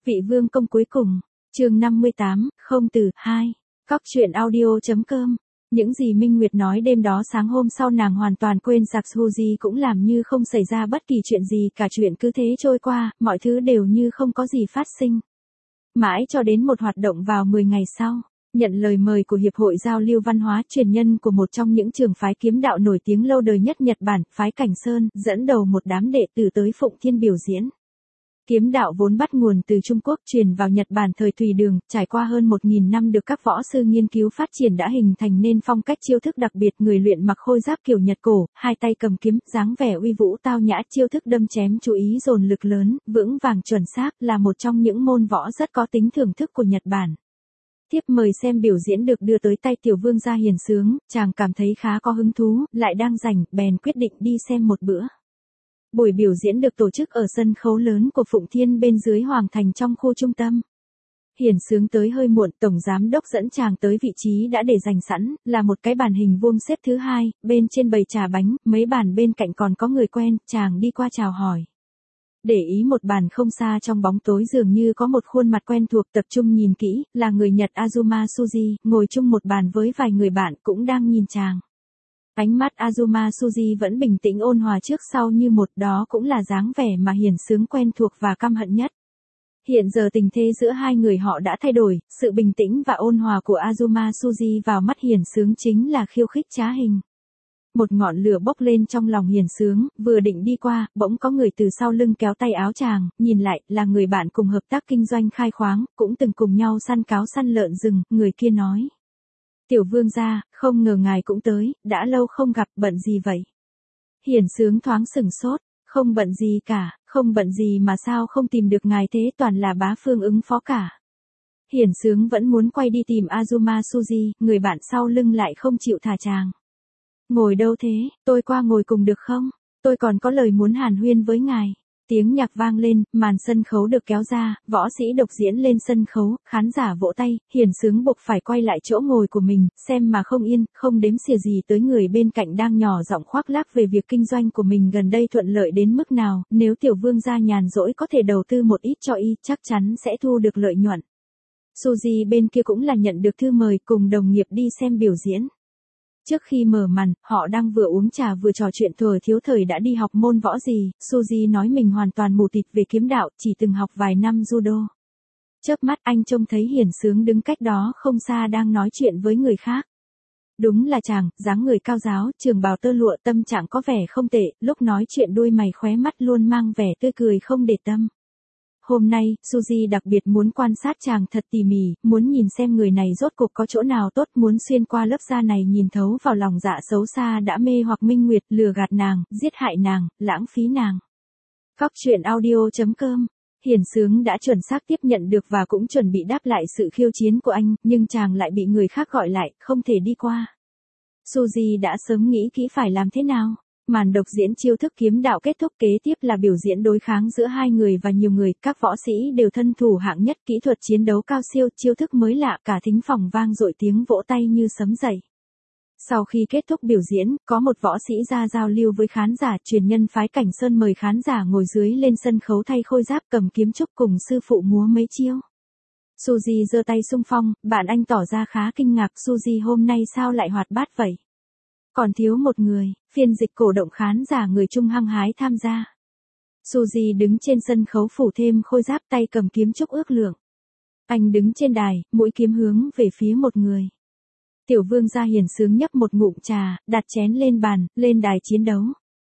Vị vương công cuối cùng, chương 58, không từ, 2. Cóc truyện audio.com. Những gì Minh Nguyệt nói đêm đó sáng hôm sau nàng hoàn toàn quên sạc Suzy cũng làm như không xảy ra bất kỳ chuyện gì cả, chuyện cứ thế trôi qua, mọi thứ đều như không có gì phát sinh. Mãi cho đến một hoạt động vào 10 ngày sau. Nhận lời mời của Hiệp hội Giao lưu Văn hóa truyền nhân của một trong những trường phái kiếm đạo nổi tiếng lâu đời nhất Nhật Bản, phái Cảnh Sơn, dẫn đầu một đám đệ tử tới Phụng Thiên biểu diễn. Kiếm đạo vốn bắt nguồn từ Trung Quốc truyền vào Nhật Bản thời Tùy Đường, trải qua hơn 1.000 năm được các võ sư nghiên cứu phát triển đã hình thành nên phong cách chiêu thức đặc biệt, người luyện mặc khôi giáp kiểu Nhật cổ, hai tay cầm kiếm, dáng vẻ uy vũ tao nhã, chiêu thức đâm chém chú ý dồn lực lớn, vững vàng chuẩn xác, là một trong những môn võ rất có tính thưởng thức của Nhật Bản. Thiếp mời xem biểu diễn được đưa tới tay Tiểu Vương gia Hiển Sướng, chàng cảm thấy khá có hứng thú, lại đang rảnh, bèn quyết định đi xem một bữa. Buổi biểu diễn được tổ chức ở sân khấu lớn của Phụng Thiên bên dưới Hoàng Thành trong khu trung tâm. Hiển Sướng tới hơi muộn, tổng giám đốc dẫn chàng tới vị trí đã để dành sẵn, là một cái bàn hình vuông xếp thứ hai, bên trên bày trà bánh, mấy bàn bên cạnh còn có người quen, chàng đi qua chào hỏi. Để ý một bàn không xa trong bóng tối dường như có một khuôn mặt quen thuộc, tập trung nhìn kỹ, là người Nhật Azuma Suzy, ngồi chung một bàn với vài người bạn cũng đang nhìn chàng. Ánh mắt Azuma Suzy vẫn bình tĩnh ôn hòa trước sau như một, đó cũng là dáng vẻ mà Hiển Sướng quen thuộc và căm hận nhất. Hiện giờ tình thế giữa hai người họ đã thay đổi, sự bình tĩnh và ôn hòa của Azuma Suzy vào mắt Hiển Sướng chính là khiêu khích trá hình. Một ngọn lửa bốc lên trong lòng Hiển Sướng, vừa định đi qua, bỗng có người từ sau lưng kéo tay áo chàng, nhìn lại, là người bạn cùng hợp tác kinh doanh khai khoáng, cũng từng cùng nhau săn cáo săn lợn rừng, người kia nói. Tiểu Vương gia, không ngờ ngài cũng tới, đã lâu không gặp, bận gì vậy? Hiển Sướng thoáng sửng sốt, không bận gì cả, không bận gì mà sao không tìm được ngài thế, toàn là bá phương ứng phó cả. Hiển Sướng vẫn muốn quay đi tìm Azuma Suzy, người bạn sau lưng lại không chịu thả chàng. Ngồi đâu thế, tôi qua ngồi cùng được không? Tôi còn có lời muốn hàn huyên với ngài. Tiếng nhạc vang lên, màn sân khấu được kéo ra, võ sĩ độc diễn lên sân khấu, khán giả vỗ tay, Hiển Sướng buộc phải quay lại chỗ ngồi của mình, xem mà không yên, không đếm xỉa gì tới người bên cạnh đang nhỏ giọng khoác lác về việc kinh doanh của mình gần đây thuận lợi đến mức nào, nếu Tiểu Vương gia nhàn rỗi có thể đầu tư một ít cho y, chắc chắn sẽ thu được lợi nhuận. Suzy bên kia cũng là nhận được thư mời cùng đồng nghiệp đi xem biểu diễn. Trước khi mở màn, họ đang vừa uống trà vừa trò chuyện, thừa thiếu thời đã đi học môn võ gì, Suzy nói mình hoàn toàn mù tịt về kiếm đạo, chỉ từng học vài năm judo. Chớp mắt anh trông thấy Hiển Sướng đứng cách đó không xa đang nói chuyện với người khác. Đúng là chàng, dáng người cao ráo, trường bào tơ lụa, tâm trạng có vẻ không tệ, lúc nói chuyện đôi mày khóe mắt luôn mang vẻ tươi cười không để tâm. Hôm nay, Suzy đặc biệt muốn quan sát chàng thật tỉ mỉ, muốn nhìn xem người này rốt cuộc có chỗ nào tốt, muốn xuyên qua lớp da này nhìn thấu vào lòng dạ xấu xa đã mê hoặc Minh Nguyệt, lừa gạt nàng, giết hại nàng, lãng phí nàng. Cóc truyện audio.com. Hiển Sướng đã chuẩn xác tiếp nhận được và cũng chuẩn bị đáp lại sự khiêu chiến của anh, nhưng chàng lại bị người khác gọi lại, không thể đi qua. Suzy đã sớm nghĩ kỹ phải làm thế nào. Màn độc diễn chiêu thức kiếm đạo kết thúc, kế tiếp là biểu diễn đối kháng giữa hai người và nhiều người, các võ sĩ đều thân thủ hạng nhất, kỹ thuật chiến đấu cao siêu, chiêu thức mới lạ, cả thính phòng vang dội tiếng vỗ tay như sấm dậy. Sau khi kết thúc biểu diễn, có một võ sĩ ra giao lưu với khán giả, truyền nhân phái Cảnh Sơn mời khán giả ngồi dưới lên sân khấu thay khôi giáp, cầm kiếm trúc cùng sư phụ múa mấy chiêu. Suzy giơ tay xung phong, bạn anh tỏ ra khá kinh ngạc, Suzy hôm nay sao lại hoạt bát vậy? Còn thiếu một người, phiên dịch cổ động khán giả người Trung hăng hái tham gia. Suzy đứng trên sân khấu phủ thêm khôi giáp, tay cầm kiếm trúc ước lượng. Anh đứng trên đài, mũi kiếm hướng về phía một người. Tiểu Vương gia Hiển Sướng nhấp một ngụm trà, đặt chén lên bàn, lên đài chiến đấu.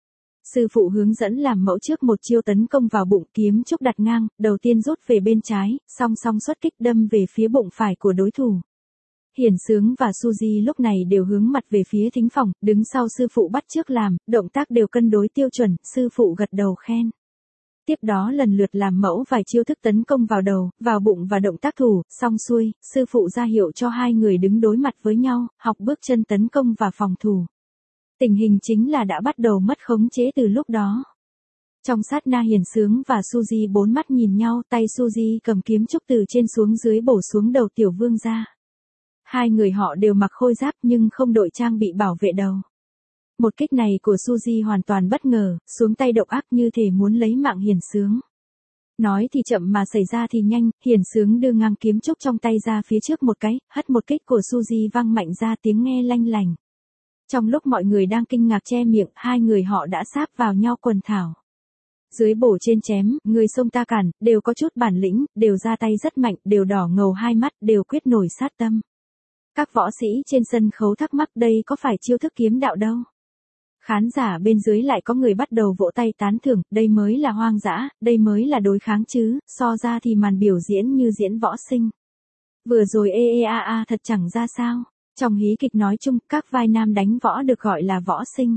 Sư phụ hướng dẫn làm mẫu trước một chiêu tấn công vào bụng, kiếm trúc đặt ngang, đầu tiên rút về bên trái, song song xuất kích đâm về phía bụng phải của đối thủ. Hiển Sướng và Suzy lúc này đều hướng mặt về phía thính phòng, đứng sau sư phụ bắt chước làm, động tác đều cân đối tiêu chuẩn, sư phụ gật đầu khen. Tiếp đó lần lượt làm mẫu vài chiêu thức tấn công vào đầu, vào bụng và động tác thủ, xong xuôi, sư phụ ra hiệu cho hai người đứng đối mặt với nhau, học bước chân tấn công và phòng thủ. Tình hình chính là đã bắt đầu mất khống chế từ lúc đó. Trong sát na Hiển Sướng và Suzy bốn mắt nhìn nhau, tay Suzy cầm kiếm trúc từ trên xuống dưới bổ xuống đầu Tiểu Vương gia. Hai người họ đều mặc khôi giáp nhưng không đội trang bị bảo vệ đầu. Một kích này của Suzy hoàn toàn bất ngờ, xuống tay độc ác như thể muốn lấy mạng Hiển Sướng. Nói thì chậm mà xảy ra thì nhanh, Hiển Sướng đưa ngang kiếm trúc trong tay ra phía trước một cái, hất một kích của Suzy vang mạnh ra tiếng nghe lanh lành. Trong lúc mọi người đang kinh ngạc che miệng, hai người họ đã sáp vào nhau quần thảo. Dưới bổ trên chém, người xông ta cản, đều có chút bản lĩnh, đều ra tay rất mạnh, đều đỏ ngầu hai mắt, đều quyết nổi sát tâm. Các võ sĩ trên sân khấu thắc mắc đây có phải chiêu thức kiếm đạo đâu. Khán giả bên dưới lại có người bắt đầu vỗ tay tán thưởng, đây mới là hoang dã, đây mới là đối kháng chứ, so ra thì màn biểu diễn như diễn võ sinh. Vừa rồi thật chẳng ra sao. Trong hí kịch nói chung, các vai nam đánh võ được gọi là võ sinh.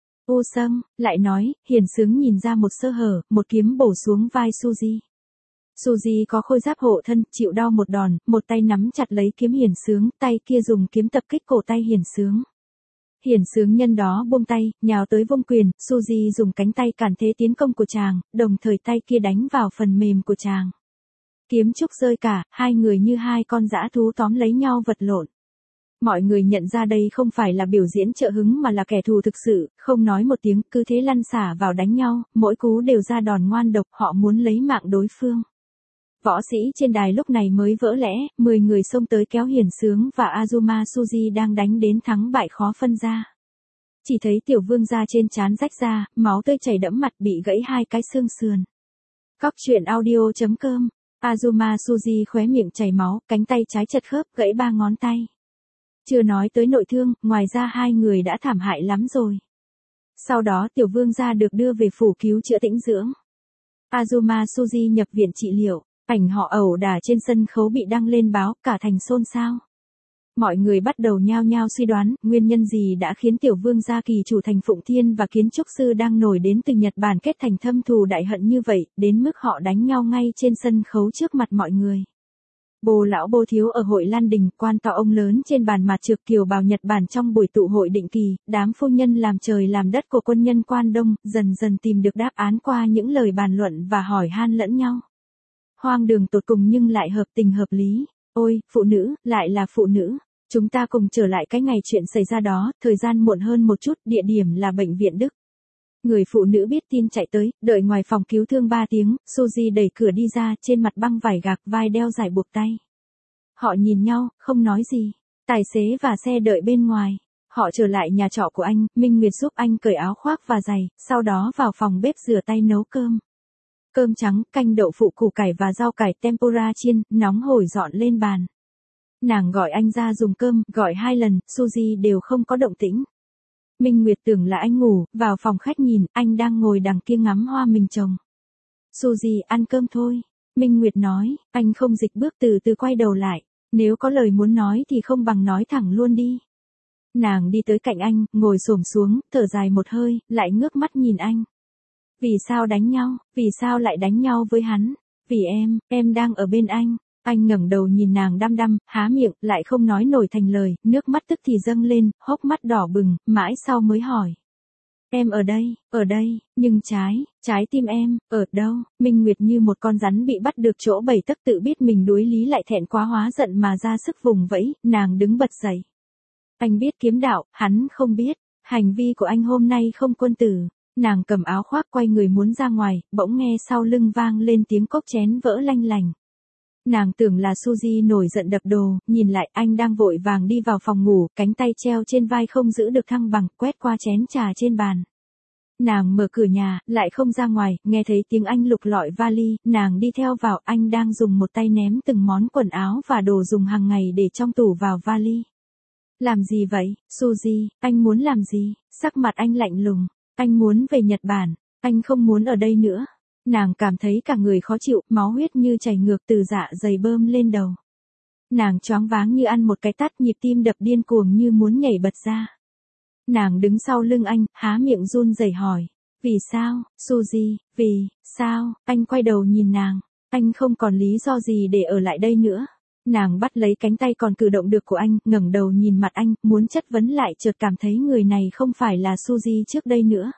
U Sâm, lại nói, Hiển Sướng nhìn ra một sơ hở, một kiếm bổ xuống vai Suzy. Suzy có khôi giáp hộ thân, chịu đau một đòn, một tay nắm chặt lấy kiếm Hiển Sướng, tay kia dùng kiếm tập kích cổ tay Hiển Sướng. Hiển Sướng nhân đó buông tay, nhào tới vung quyền, Suzy dùng cánh tay cản thế tiến công của chàng, đồng thời tay kia đánh vào phần mềm của chàng. Kiếm trúc rơi cả, hai người như hai con dã thú tóm lấy nhau vật lộn. Mọi người nhận ra đây không phải là biểu diễn trợ hứng mà là kẻ thù thực sự, không nói một tiếng, cứ thế lăn xả vào đánh nhau, mỗi cú đều ra đòn ngoan độc, họ muốn lấy mạng đối phương. Võ sĩ trên đài lúc này mới vỡ lẽ, 10 người xông tới kéo Hiển Sướng và Azuma Suzy đang đánh đến thắng bại khó phân ra. Chỉ thấy tiểu vương gia trên trán rách ra, máu tươi chảy đẫm mặt, bị gãy hai cái xương sườn. Cóc truyện audio.com, Azuma Suzy khóe miệng chảy máu, cánh tay trái chật khớp, gãy 3 ngón tay. Chưa nói tới nội thương, ngoài ra hai người đã thảm hại lắm rồi. Sau đó tiểu vương gia được đưa về phủ cứu chữa tĩnh dưỡng. Azuma Suzy nhập viện trị liệu, ảnh họ ẩu đả trên sân khấu bị đăng lên báo, cả thành xôn xao. Mọi người bắt đầu nhao nhao suy đoán, nguyên nhân gì đã khiến tiểu vương gia kỳ chủ thành Phụng Thiên và kiến trúc sư đang nổi đến từ Nhật Bản kết thành thâm thù đại hận như vậy, đến mức họ đánh nhau ngay trên sân khấu trước mặt mọi người. Bồ lão bô thiếu ở hội Lan Đình, quan to ông lớn trên bàn mặt trược kiều bào Nhật Bản trong buổi tụ hội định kỳ, đám phu nhân làm trời làm đất của quân nhân Quan Đông, dần dần tìm được đáp án qua những lời bàn luận và hỏi han lẫn nhau. Hoang đường tột cùng nhưng lại hợp tình hợp lý. Ôi, phụ nữ, lại là phụ nữ. Chúng ta cùng trở lại cái ngày chuyện xảy ra đó, thời gian muộn hơn một chút, địa điểm là bệnh viện Đức. Người phụ nữ biết tin chạy tới, đợi ngoài phòng cứu thương 3 tiếng, Suzy đẩy cửa đi ra, trên mặt băng vải gạc, vai đeo giải buộc tay. Họ nhìn nhau, không nói gì. Tài xế và xe đợi bên ngoài. Họ trở lại nhà trọ của anh, Minh Nguyệt giúp anh cởi áo khoác và giày, sau đó vào phòng bếp rửa tay nấu cơm. Cơm trắng, canh đậu phụ củ cải và rau cải tempura chiên, nóng hổi dọn lên bàn. Nàng gọi anh ra dùng cơm, gọi 2 lần, Suzy đều không có động tĩnh. Minh Nguyệt tưởng là anh ngủ, vào phòng khách nhìn, anh đang ngồi đằng kia ngắm hoa mình trồng. Suzy, ăn cơm thôi. Minh Nguyệt nói, anh không dịch bước từ từ quay đầu lại. Nếu có lời muốn nói thì không bằng nói thẳng luôn đi. Nàng đi tới cạnh anh, ngồi xổm xuống, thở dài một hơi, lại ngước mắt nhìn anh. Vì sao đánh nhau, vì sao lại đánh nhau với hắn? Vì em đang ở bên anh. Anh ngẩng đầu nhìn nàng đăm đăm, há miệng, lại không nói nổi thành lời, nước mắt tức thì dâng lên, hốc mắt đỏ bừng, mãi sau mới hỏi. Em ở đây, nhưng trái tim em, ở đâu? Minh Nguyệt như một con rắn bị bắt được chỗ bầy tấc, tự biết mình đối lý lại thẹn quá hóa giận mà ra sức vùng vẫy, nàng đứng bật dậy. Anh biết kiếm đạo, hắn không biết, hành vi của anh hôm nay không quân tử. Nàng cầm áo khoác quay người muốn ra ngoài, bỗng nghe sau lưng vang lên tiếng cốc chén vỡ lanh lành. Nàng tưởng là Suzy nổi giận đập đồ, nhìn lại anh đang vội vàng đi vào phòng ngủ, cánh tay treo trên vai không giữ được thăng bằng, quét qua chén trà trên bàn. Nàng mở cửa nhà, lại không ra ngoài, nghe thấy tiếng anh lục lọi vali, nàng đi theo vào, anh đang dùng một tay ném từng món quần áo và đồ dùng hàng ngày để trong tủ vào vali. Làm gì vậy, Suzy, anh muốn làm gì? Sắc mặt anh lạnh lùng. Anh muốn về Nhật Bản, anh không muốn ở đây nữa. Nàng cảm thấy cả người khó chịu, máu huyết như chảy ngược từ dạ dày bơm lên đầu. Nàng choáng váng như ăn một cái tát, nhịp tim đập điên cuồng như muốn nhảy bật ra. Nàng đứng sau lưng anh, há miệng run rẩy hỏi. Vì sao, Suzy, vì sao? Anh quay đầu nhìn nàng. Anh không còn lý do gì để ở lại đây nữa. Nàng bắt lấy cánh tay còn cử động được của anh, ngẩng đầu nhìn mặt anh, muốn chất vấn lại, chợt cảm thấy người này không phải là Suzy trước đây nữa.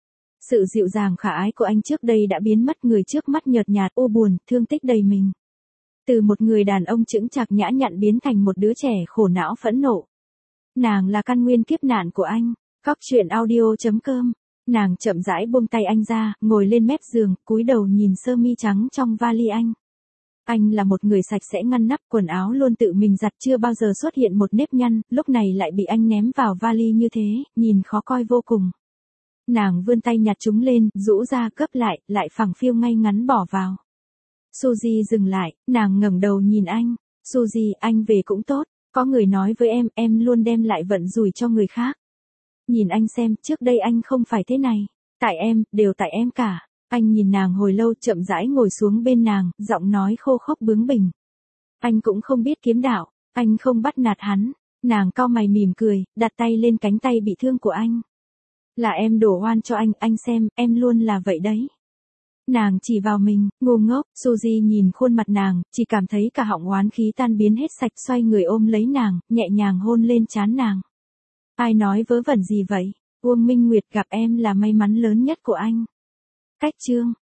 Sự dịu dàng khả ái của anh trước đây đã biến mất, người trước mắt nhợt nhạt, u buồn, thương tích đầy mình. Từ một người đàn ông chững chạc nhã nhặn biến thành một đứa trẻ khổ não phẫn nộ. Nàng là căn nguyên kiếp nạn của anh. Cóc truyện audio.com Nàng chậm rãi buông tay anh ra, ngồi lên mép giường, cúi đầu nhìn sơ mi trắng trong vali anh. Anh là một người sạch sẽ ngăn nắp, quần áo luôn tự mình giặt, chưa bao giờ xuất hiện một nếp nhăn, lúc này lại bị anh ném vào vali như thế, nhìn khó coi vô cùng. Nàng vươn tay nhặt chúng lên, rũ ra cấp lại phẳng phiu ngay ngắn bỏ vào. Suzy dừng lại, nàng ngẩng đầu nhìn anh. Suzy, anh về cũng tốt, có người nói với em luôn đem lại vận rủi cho người khác. Nhìn anh xem, trước đây anh không phải thế này. Tại em, đều tại em cả. Anh nhìn nàng hồi lâu, chậm rãi ngồi xuống bên nàng, giọng nói khô khốc bướng bỉnh. Anh cũng không biết kiếm đạo, anh không bắt nạt hắn. Nàng cau mày mỉm cười, đặt tay lên cánh tay bị thương của anh. Là em đổ oan cho anh xem, em luôn là vậy đấy. Nàng chỉ vào mình, ngu ngốc. Suzy nhìn khuôn mặt nàng, chỉ cảm thấy cả họng oán khí tan biến hết sạch, xoay người ôm lấy nàng, nhẹ nhàng hôn lên trán nàng. Ai nói vớ vẩn gì vậy? Uông Minh Nguyệt gặp em là may mắn lớn nhất của anh. Cách chương